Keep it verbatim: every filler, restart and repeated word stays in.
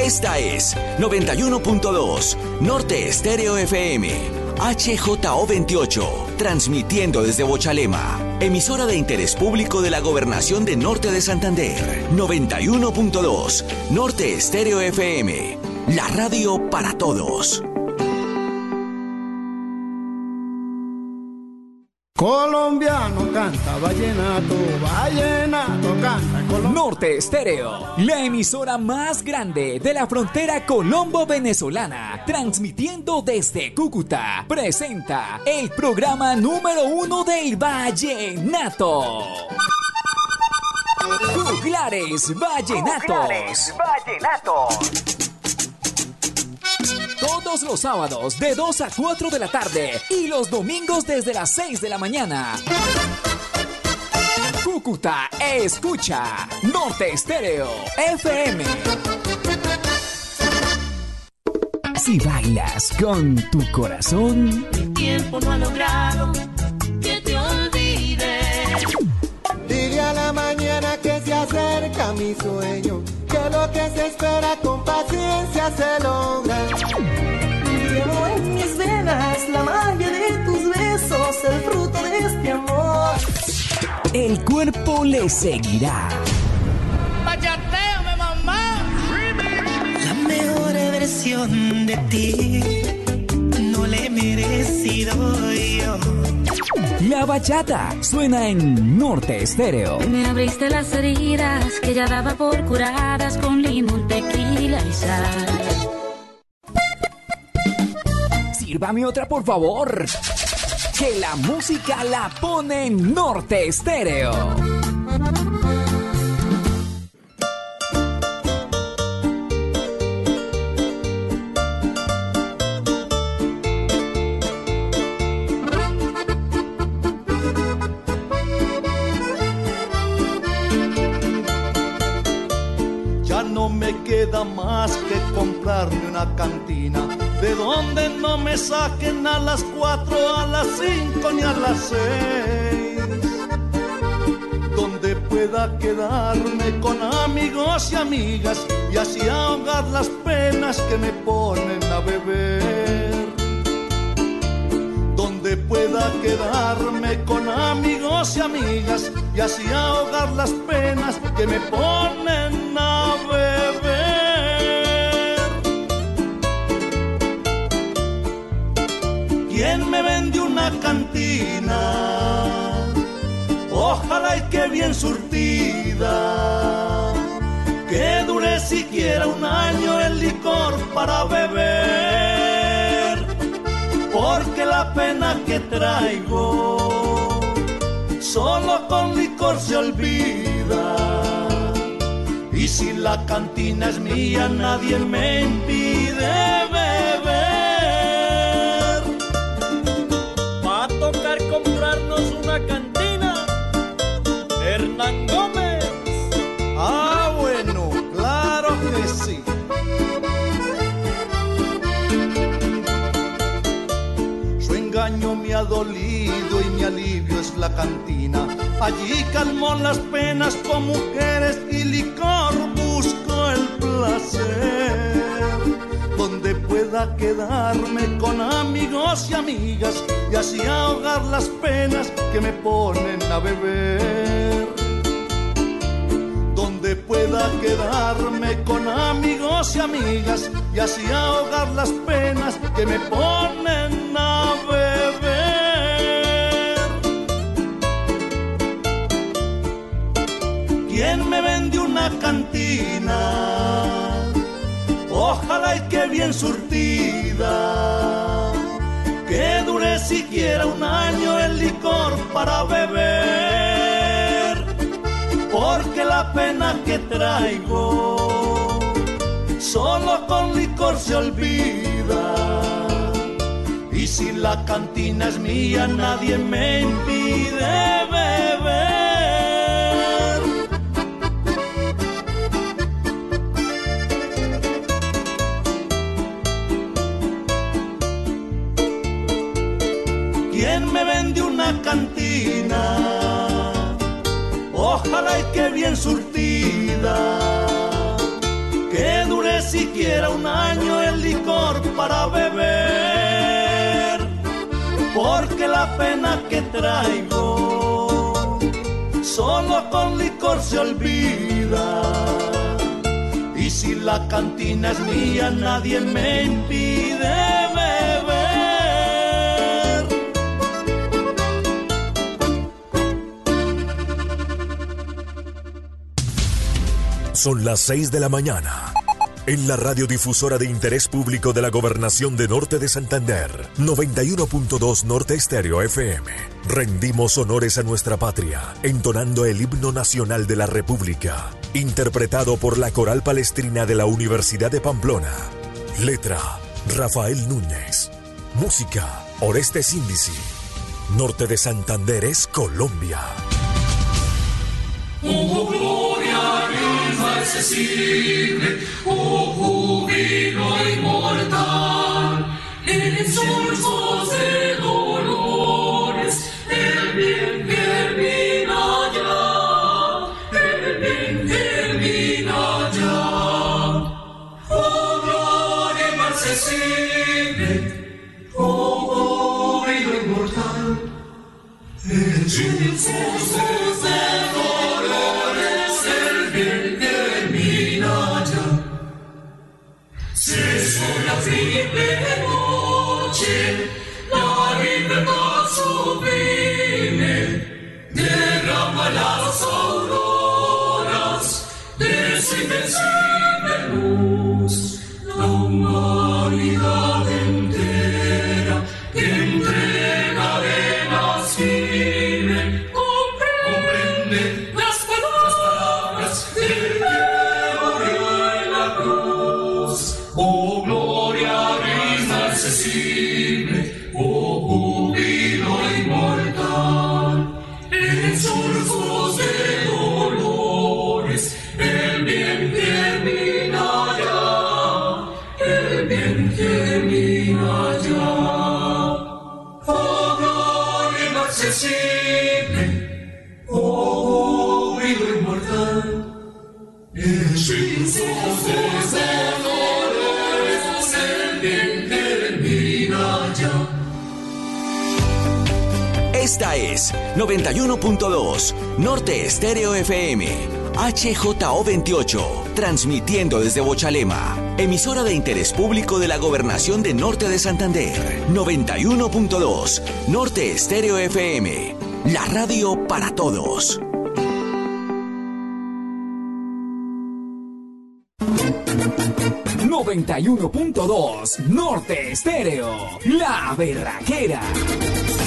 Esta es noventa y uno punto dos, Norte Estéreo F M, H J O veintiocho, transmitiendo desde Bochalema, emisora de interés público de la Gobernación de Norte de Santander. noventa y uno punto dos, Norte Estéreo F M, la radio para todos. Colombiano canta vallenato, vallenato canta colombiano. Norte Estéreo, la emisora más grande de la frontera colombo-venezolana, transmitiendo desde Cúcuta, presenta el programa número uno del vallenato. Juglares Vallenatos. Juglares Vallenatos. Todos los sábados de dos a cuatro de la tarde y los domingos desde las seis de la mañana. Cúcuta escucha Norte Estéreo F M. Si bailas con tu corazón, el tiempo no ha logrado que te olvides. Dile a la mañana que se acerca mi sueño, que lo que se espera con paciencia se logra. Llevo en mis venas la magia de tus besos, el fruto de este amor. El cuerpo le seguirá. ¡Bachateame, mamá! La mejor versión de ti no le he merecido yo. La bachata suena en Norte Estéreo. Me abriste las heridas que ya daba por curadas con limón, tequila y sal. Sírvame otra, por favor. Que la música la pone en Norte Estéreo. Ya no me queda más que comprarme una cantina, de donde no me saquen a las cuatro, a las cinco ni a las seis, donde pueda quedarme con amigos y amigas y así ahogar las penas que me ponen a beber, donde pueda quedarme con amigos y amigas y así ahogar las penas que me ponen a beber. ¿Quién me vende una cantina? Ojalá y que bien surtida, que dure siquiera un año el licor para beber, porque la pena que traigo solo con licor se olvida, y si la cantina es mía nadie me impide beber. Va a tocar comprarnos una cantina, Hernán Gómez. Ah, bueno, claro que sí. Su engaño me ha dolido y mi alivio es la cantina. Allí calmó las penas con mujeres y licor busco el placer, donde pueda quedarme con amigos y amigas y así ahogar las penas que me ponen a beber, donde pueda quedarme con amigos y amigas y así ahogar las penas que me ponen a beber. ¿Quién me vende una cantina? Ojalá y que bien surtida, que dure siquiera un año el licor para beber, porque la pena que traigo solo con licor se olvida, y si la cantina es mía nadie me impide beber. ¿Quién me vende una cantina? Ojalá y que bien surtida, que dure siquiera siquiera un año el licor para beber, porque la pena que traigo solo con licor se olvida. Y si la cantina es mía, nadie me impide beber. Son las seis de la mañana. En la radiodifusora de interés público de la Gobernación de Norte de Santander, noventa y uno punto dos Norte Estéreo F M, rendimos honores a nuestra patria, entonando el himno nacional de la República, interpretado por la Coral Palestrina de la Universidad de Pamplona. Letra, Rafael Núñez. Música, Orestes Índice. Norte de Santander es Colombia. Oh, gloria inaccesible, oh, júbilo inmortal, en surcos de dolores, el bien termina ya, el bien termina ya. Oh, gloria inaccesible, oh, júbilo inmortal, en surcos de la triple noche, la libertad sublime, derrama las auroras de su invencible luz. La humanidad entera que entrega arenas firme, comprende las palabras del que murió en la cruz. Oh, gloria inaccesible, oh, júbilo inmortal, en surcos de dolores, el bien termina ya, el bien termina ya. Oh, gloria inaccesible, oh, júbilo inmortal, en surcos de dolores, esta es noventa y uno punto dos Norte Estéreo F M, H J O veintiocho, transmitiendo desde Bochalema, emisora de interés público de la Gobernación de Norte de Santander. noventa y uno punto dos Norte Estéreo F M, la radio para todos. noventa y uno punto dos Norte Estéreo, la berraquera.